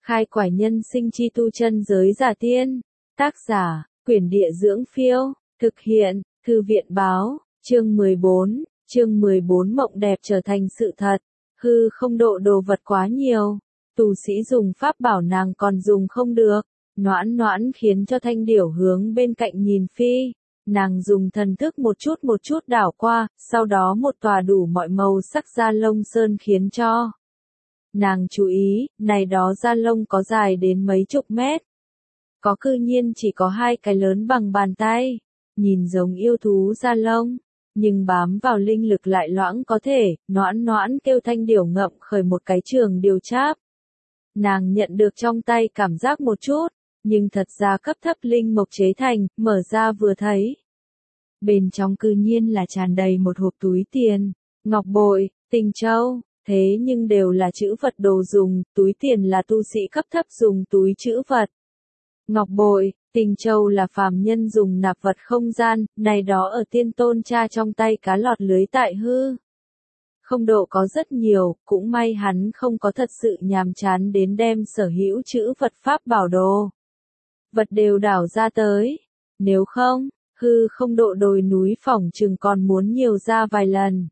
Khai quải nhân sinh chi tu chân giới giả tiên. Tác giả, Quyển Địa Dưỡng Phiêu. Thực hiện, Thư viện Báo. Chương 14. Chương 14 mộng đẹp trở thành sự thật. Hư không độ đồ vật quá nhiều. Tu sĩ dùng pháp bảo nàng còn dùng không được. Noãn noãn khiến cho Thanh Điểu hướng bên cạnh nhìn phi. Nàng dùng thần thức một chút đảo qua, sau đó một tòa đủ mọi màu sắc da lông sơn khiến cho nàng chú ý, này đó da lông có dài đến mấy chục mét. Có cư nhiên chỉ có 2 cái lớn bằng bàn tay, nhìn giống yêu thú da lông, nhưng bám vào linh lực lại loãng có thể. Noãn noãn kêu Thanh Điểu ngậm khởi một cái trường điều cháp. Nàng nhận được trong tay cảm giác một chút, nhưng thật ra cấp thấp linh mộc chế thành, mở ra vừa thấy. Bên trong cư nhiên là tràn đầy một hộp túi tiền, ngọc bội, tình châu, thế nhưng đều là trữ vật đồ dùng, túi tiền là tu sĩ cấp thấp dùng túi trữ vật. Ngọc bội, tình châu là phàm nhân dùng nạp vật không gian, này đó ở tiên tôn cha trong tay cá lọt lưới tại hư. Không độ có rất nhiều, cũng may hắn không có thật sự nhàm chán đến đem sở hữu trữ vật pháp bảo đồ vật đều đảo ra tới. Nếu không, hư không độ đồi núi phỏng chừng còn muốn nhiều ra vài lần.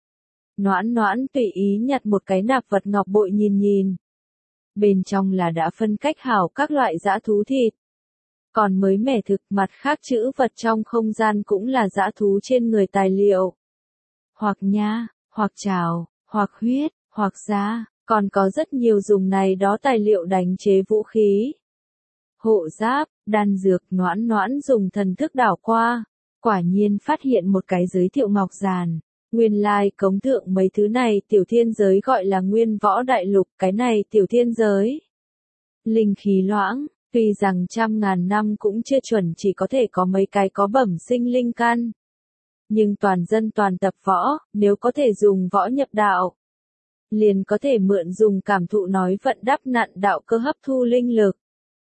Noãn noãn tùy ý nhặt một cái nạp vật ngọc bội nhìn. Bên trong là đã phân cách hảo các loại dã thú thịt. Còn mới mẻ thực, mặt khác trữ vật trong không gian cũng là dã thú trên người tài liệu. Hoặc nha, hoặc trào, hoặc huyết, hoặc da, còn có rất nhiều dùng này đó tài liệu đánh chế vũ khí. Hộ giáp, đan dược. Noãn noãn dùng thần thức đảo qua, quả nhiên phát hiện một cái giới thiệu ngọc giàn. Nguyên lai cống thượng mấy thứ này tiểu thiên giới gọi là Nguyên Võ Đại Lục, cái này tiểu thiên giới. Linh khí loãng, tuy rằng trăm ngàn năm cũng chưa chuẩn chỉ có thể có mấy cái có bẩm sinh linh căn. Nhưng toàn dân toàn tập võ, nếu có thể dùng võ nhập đạo, liền có thể mượn dùng cảm thụ nói vận đắp nặn đạo cơ hấp thu linh lực.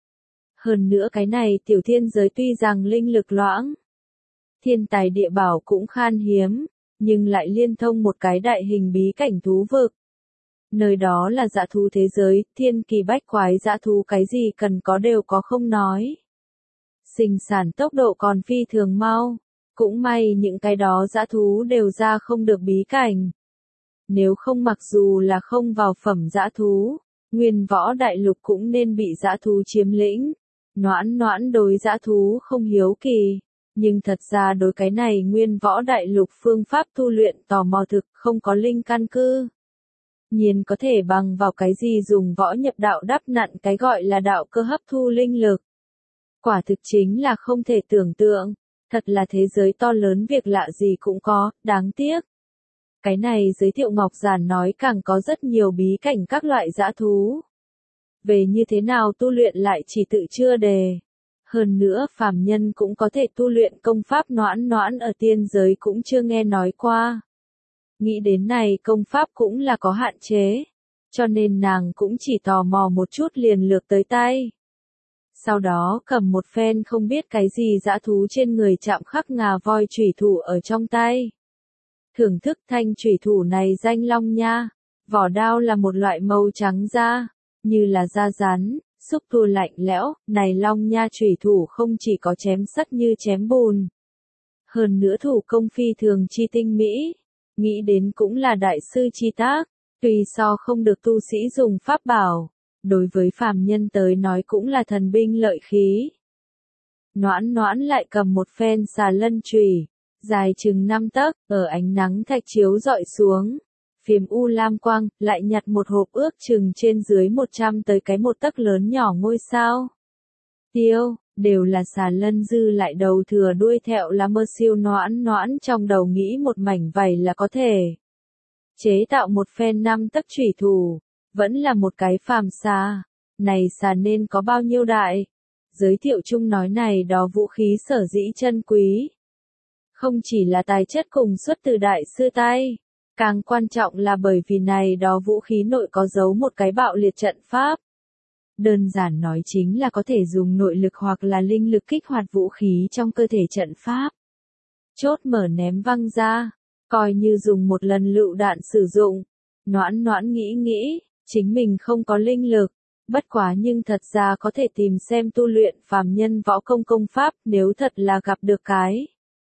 Hơn nữa cái này tiểu thiên giới tuy rằng linh lực loãng, thiên tài địa bảo cũng khan hiếm, nhưng lại liên thông một cái đại hình bí cảnh thú vực. Nơi đó là dã thú thế giới, thiên kỳ bách quái dã thú cái gì cần có đều có không nói. Sinh sản tốc độ còn phi thường mau, cũng may những cái đó dã thú đều ra không được bí cảnh. Nếu không mặc dù là không vào phẩm dã thú, Nguyên Võ Đại Lục cũng nên bị dã thú chiếm lĩnh. Noãn noãn đối dã thú không hiếu kỳ, nhưng thật ra đối cái này Nguyên Võ Đại Lục phương pháp tu luyện tò mò thực, không có linh căn cư nhiên có thể bằng vào cái gì dùng võ nhập đạo đắp nặn cái gọi là đạo cơ hấp thu linh lực. Quả thực chính là không thể tưởng tượng, thật là thế giới to lớn việc lạ gì cũng có, đáng tiếc. Cái này giới thiệu ngọc giản nói càng có rất nhiều bí cảnh các loại dã thú. Về như thế nào tu luyện lại chỉ tự chưa đề. Hơn nữa phàm nhân cũng có thể tu luyện công pháp noãn noãn ở tiên giới cũng chưa nghe nói qua. Nghĩ đến này công pháp cũng là có hạn chế, cho nên nàng cũng chỉ tò mò một chút liền lược tới tay. Sau đó cầm một phen không biết cái gì dã thú trên người chạm khắc ngà voi chủy thủ ở trong tay. Thưởng thức thanh chủy thủ này danh Long Nha, vỏ đao là một loại màu trắng da, như là da rắn, xúc tua lạnh lẽo, này Long Nha chủy thủ không chỉ có chém sắt như chém bùn. Hơn nữa thủ công phi thường chi tinh mỹ, nghĩ đến cũng là đại sư chi tác, tuy so không được tu sĩ dùng pháp bảo, đối với phàm nhân tới nói cũng là thần binh lợi khí. Noãn noãn lại cầm một phen xà lân chùy, dài chừng 5 tấc, ở ánh nắng thạch chiếu rọi xuống, phiếm u lam quang, lại nhặt một hộp ước chừng trên dưới 100 tới cái 1 tấc lớn nhỏ ngôi sao. Tiêu, đều là xà lân dư lại đầu thừa đuôi thẹo là mơ siêu. Noãn noãn trong đầu nghĩ một mảnh vảy là có thể chế tạo một phen 5 tấc chủy thủ, vẫn là một cái phàm xà. Này xà nên có bao nhiêu đại? Giới thiệu chung nói này đó vũ khí sở dĩ chân quý. Không chỉ là tài chất cùng xuất từ đại sư tay, càng quan trọng là bởi vì này đó vũ khí nội có giấu một cái bạo liệt trận pháp. Đơn giản nói chính là có thể dùng nội lực hoặc là linh lực kích hoạt vũ khí trong cơ thể trận pháp. Chốt mở ném văng ra, coi như dùng một lần lựu đạn sử dụng. Noãn noãn nghĩ, chính mình không có linh lực, Bất quá nhưng thật ra có thể tìm xem tu luyện phàm nhân võ công công pháp, nếu thật là gặp được cái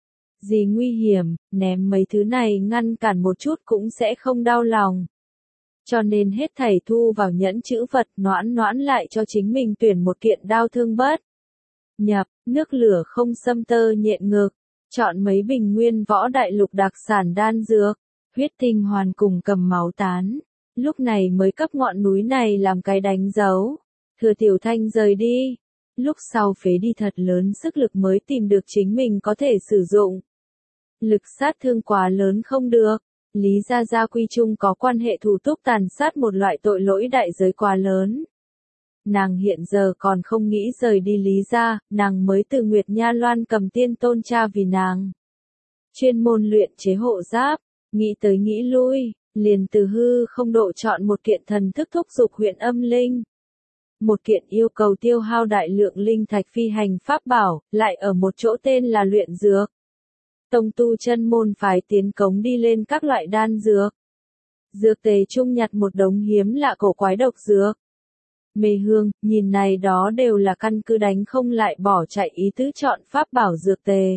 gì nguy hiểm, ném mấy thứ này ngăn cản một chút cũng sẽ không đau lòng. Cho nên hết thảy thu vào nhẫn chữ vật, Noãn Noãn lại cho chính mình tuyển một kiện đao thương bất nhập, nước lửa không xâm tơ nhện ngực, chọn mấy bình nguyên võ đại lục đặc sản đan dược, huyết tinh hoàn cùng cầm máu tán. Lúc này mới cấp ngọn núi này làm cái đánh dấu. Thừa Tiểu Thanh rời đi. Lúc sau phế đi thật lớn sức lực mới tìm được chính mình có thể sử dụng. Lực sát thương quá lớn không được. Lý Gia Gia quy chung có quan hệ thủ túc tàn sát một loại tội lỗi đại giới quá lớn. Nàng hiện giờ còn không nghĩ rời đi Lý Gia, nàng mới từ Nguyệt Nha Loan cầm tiên tôn cha vì nàng. Chuyên môn luyện chế hộ giáp, nghĩ tới nghĩ lui, liền từ hư không độ chọn một kiện thần thức thúc dục huyện âm linh. Một kiện yêu cầu tiêu hao đại lượng linh thạch phi hành pháp bảo, lại ở một chỗ tên là luyện dược. Tông tu chân môn phái tiến cống đi lên các loại đan dược. Dược tề chung nhặt một đống hiếm lạ cổ quái độc dược. Mê hương, nhìn này đó đều là căn cứ đánh không lại bỏ chạy ý tứ chọn pháp bảo dược tề.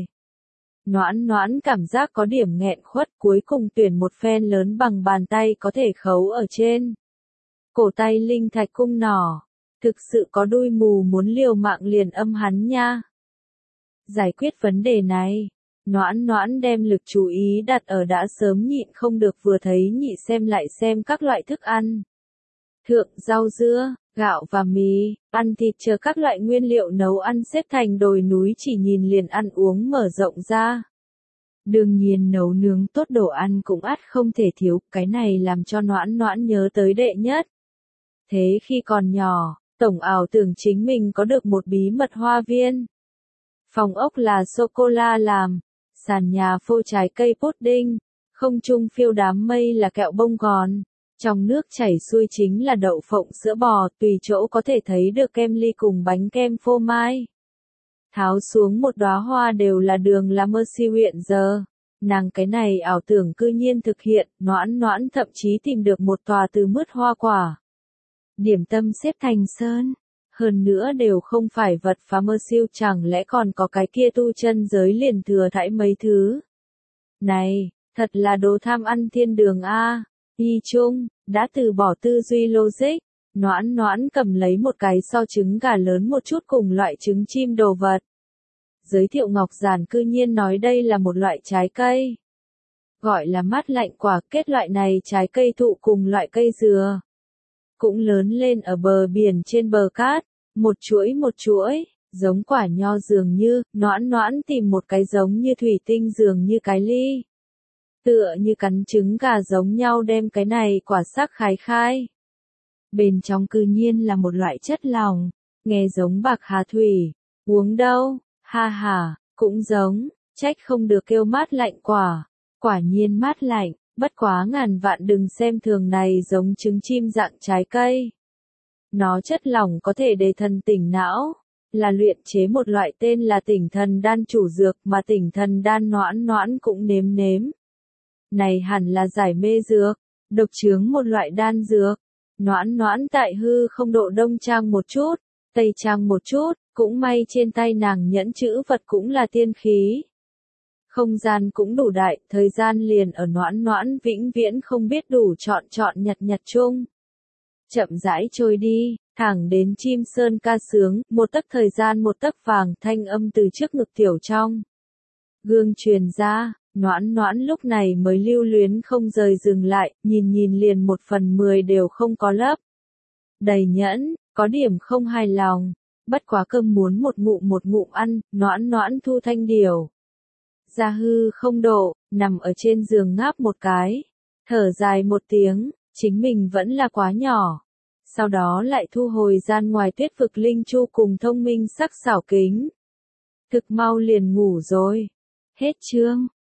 Noãn Noãn cảm giác có điểm nghẹn khuất, cuối cùng tuyển một phen lớn bằng bàn tay có thể khấu ở trên cổ tay linh thạch cung nỏ. Thực sự có đuôi mù muốn liều mạng liền âm hắn nha. Giải quyết vấn đề này, Noãn Noãn đem lực chú ý đặt ở đã sớm nhịn không được vừa thấy nhị xem lại xem các loại thức ăn. Thượng rau dưa, gạo và mì, ăn thịt chờ các loại nguyên liệu nấu ăn xếp thành đồi núi chỉ nhìn liền ăn uống mở rộng ra. Đương nhiên nấu nướng tốt đồ ăn cũng ắt không thể thiếu, cái này làm cho Noãn Noãn nhớ tới đệ nhất. Thế khi còn nhỏ, tổng ảo tưởng chính mình có được một bí mật hoa viên. Phòng ốc là sô-cô-la làm, sàn nhà phô trái cây pudding, không trung phiêu đám mây là kẹo bông gòn, trong nước chảy xuôi chính là đậu phộng sữa bò, tùy chỗ có thể thấy được kem ly cùng bánh kem phô mai. Tháo xuống một đóa hoa đều là đường là Mercy huyện giờ. Nàng cái này ảo tưởng cư nhiên thực hiện, Noãn Noãn thậm chí tìm được một tòa từ mứt hoa quả. Điểm tâm xếp thành sơn. Hơn nữa đều không phải vật phá mơ siêu, chẳng lẽ còn có cái kia tu chân giới liền thừa thãi mấy thứ. Này, thật là đồ tham ăn thiên đường a. Y chung, đã từ bỏ tư duy logic, Noãn Noãn cầm lấy một cái so trứng gà lớn một chút cùng loại trứng chim đồ vật. Giới thiệu Ngọc Giản cư nhiên nói đây là một loại trái cây. Gọi là mát lạnh quả, kết loại này trái cây thụ cùng loại cây dừa. Cũng lớn lên ở bờ biển trên bờ cát, một chuỗi, giống quả nho dường như, Noãn Noãn tìm một cái giống như thủy tinh dường như cái ly. Tựa như cắn trứng gà giống nhau đem cái này quả sắc khai. Bên trong cư nhiên là một loại chất lỏng, nghe giống bạc hà thủy, uống đâu, ha ha, cũng giống, trách không được kêu mát lạnh quả, quả nhiên mát lạnh, bất quá ngàn vạn đừng xem thường này giống trứng chim dạng trái cây. Nó chất lỏng có thể để thần tỉnh não, là luyện chế một loại tên là tỉnh thần đan chủ dược mà tỉnh thần đan Noãn Noãn cũng nếm. Này hẳn là giải mê dược, độc chướng một loại đan dược. Noãn Noãn tại hư không độ đông trang một chút, tây trang một chút, cũng may trên tay nàng nhẫn chữ vật cũng là tiên khí. Không gian cũng đủ đại, thời gian liền ở Noãn Noãn vĩnh viễn không biết đủ chọn nhặt chung. Chậm rãi trôi đi, thẳng đến chim sơn ca sướng, một tấc thời gian một tấc vàng, thanh âm từ trước ngực tiểu trong gương truyền ra. Noãn Noãn lúc này mới lưu luyến không rời dừng lại, nhìn liền 1/10 đều không có lấp. Đầy nhẫn, có điểm không hài lòng, bất quá cơm muốn một ngụm ăn, Noãn Noãn thu thanh điều. Ra hư không độ, nằm ở trên giường ngáp một cái, thở dài một tiếng, chính mình vẫn là quá nhỏ. Sau đó lại thu hồi gian ngoài tuyết vực linh chu cùng thông minh sắc xảo kính. Thực mau liền ngủ rồi. Hết chương.